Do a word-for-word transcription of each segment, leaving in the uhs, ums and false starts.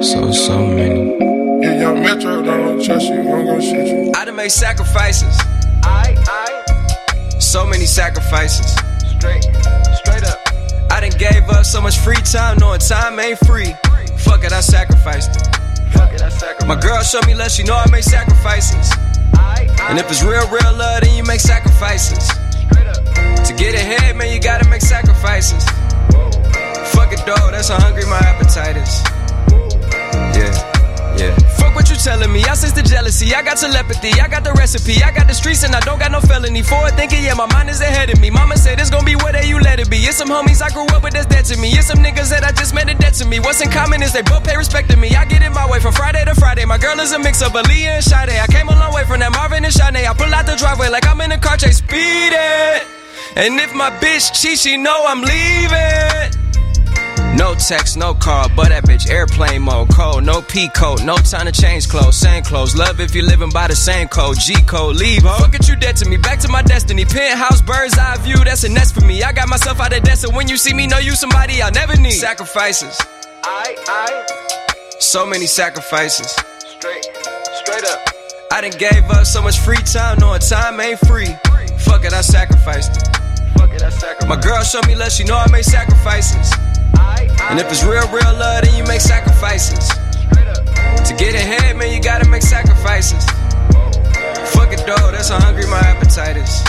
So, so many. Yeah, young Metro don't trust you, I'm gonna shoot you. I done made sacrifices. I, I. So many sacrifices. Straight, straight up. I done gave up so much free time, knowing time ain't free. Fuck it, I sacrificed it. Fuck it, I sacrificed. My girl showed me love, she know I make sacrifices. I, I. And if it's real, real love, then you make sacrifices. Straight up. To get ahead, man, you gotta make sacrifices. Whoa. Fuck it, dog, that's how hungry my appetite is. Yeah. Yeah. Fuck what you telling me, I sense the jealousy, I got telepathy, I got the recipe, I got the streets and I don't got no felony. Forward thinking, yeah, my mind is ahead of me. Mama said it's gonna be whatever you let it be. It's some homies I grew up with that's dead to me. It's some niggas that I just met a debt to me. What's in common is they both pay respect to me. I get in my way from Friday to Friday. My girl is a mix of Aaliyah and Sade. I came a long way from that Marvin and Shanae. I pull out the driveway like I'm in a car chase speeding. And if my bitch cheats, she know I'm leaving. No text, no call, but that bitch airplane mode, cold, no P code, no time to change clothes, same clothes, love if you're living by the same code, G code, leave, ho. Fuck it, you dead to me, back to my destiny, penthouse, bird's eye view, that's a nest for me, I got myself out of debt, so when you see me, know you somebody I'll never need. Sacrifices, I, I, so many sacrifices, straight, straight up, I done gave up so much free time, knowing time ain't free, fuck it, I sacrificed it, fuck it, I sacrificed. My girl showed me love, she know I make sacrifices. And if it's real, real love, then you make sacrifices. To get ahead, man, you gotta make sacrifices. Fuck it, dog, that's how hungry my appetite is.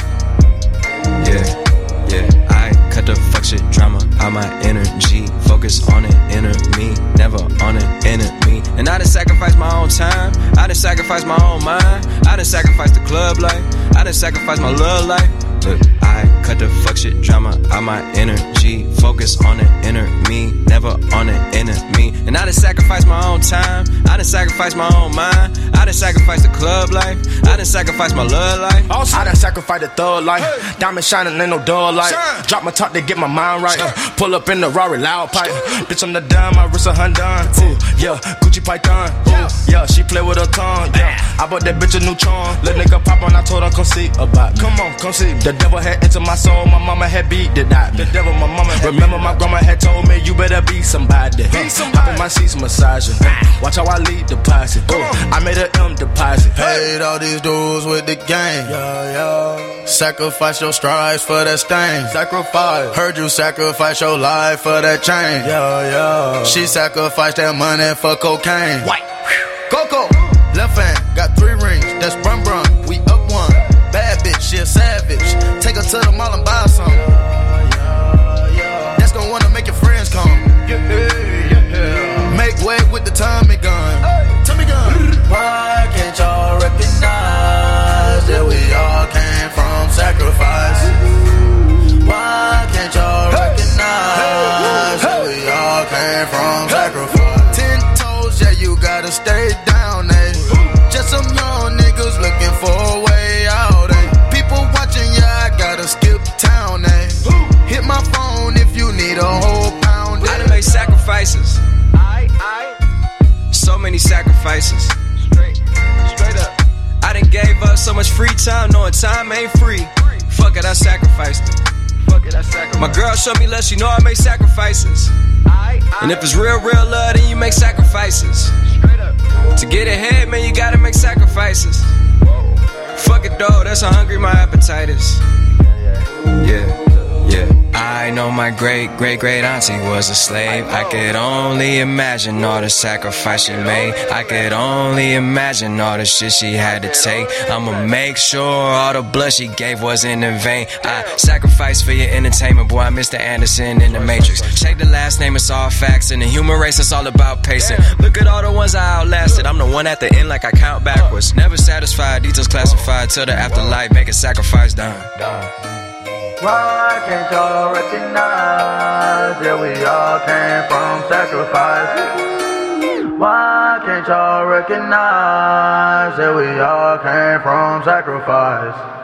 Yeah, yeah, I cut the fuck shit drama out my energy. Focus on an inner me, never on an enemy. And I done sacrificed my own time, I done sacrificed my own mind, I done sacrificed the club life, I done sacrificed my love life. Look, I cut the fuck shit drama out my energy. Focus on the inner me, never on the enemy. And I done sacrificed my own time, I done sacrificed my own mind, I done sacrificed the club life, I done sacrificed my love life. Also, I done sacrificed the thug life. Hey. Diamond shining, ain't no dull light. Shine. Drop my top to get my mind right. Uh, pull up in the Rari loud pipe. Ooh. Bitch, I'm the dime, my wrist a Hyundai. Ooh, yeah, Gucci Python. Ooh, yeah, she play with her tongue. Yeah, I bought that bitch a new charm. Let nigga pop on, I told her come see about me. Come on, come see. The devil had entered my soul, my mama had beat the dot. The devil, my mama had remember my grandma had told me you better be somebody. Be somebody. Hop in my seats, massaging. Watch how I lead deposit. Ooh, I made a M deposit. Paid all these dudes with the game. Yeah, yeah. Sacrifice your strides for that stain. Sacrifice. Heard you sacrifice your life for that chain. Yeah, yeah. She sacrificed that money for cocaine. White. Coco. Left hand, got three rings. That's brum brum. We up one. Bad bitch, she a savage. Take her to the mall and buy some. That's gonna wanna make your friends come. Yeah, yeah, yeah. Make way with the Tommy gun. Tommy gun. Why can't y'all recognize that we all came from sacrifice? Why can't y'all recognize that we all came from sacrifice? Ten toes, yeah, you gotta stay down, eh? Just some young niggas looking for a way out, eh? People watching, yeah, I gotta skip town, eh? Hit my phone if you need a whole pound, eh? I done made sacrifices. I, I, so many sacrifices. Straight, straight up. I done gave up so much free time, knowing time ain't free. Fuck it, I sacrificed it. Fuck it, I sacrificed. My girl showed me love, she know I make sacrifices. I, I, and if it's real, real love, then you make sacrifices. Straight up. To get ahead, man, you gotta make sacrifices. Whoa. Fuck it, dog, that's how hungry my appetite is. Yeah, yeah. I know my great, great, great auntie was a slave. I could only imagine all the sacrifice she made. I could only imagine all the shit she had to take. I'ma make sure all the blood she gave wasn't in vain. I sacrificed for your entertainment, boy, I'm Mister Anderson in the Matrix. Check the last name, it's all facts. In the human race, it's all about pacing. Look at all the ones I outlasted. I'm the one at the end like I count backwards. Never satisfied, details classified till the afterlife. Make a sacrifice done. Why can't y'all recognize that we all came from sacrifice? Why can't y'all recognize that we all came from sacrifice?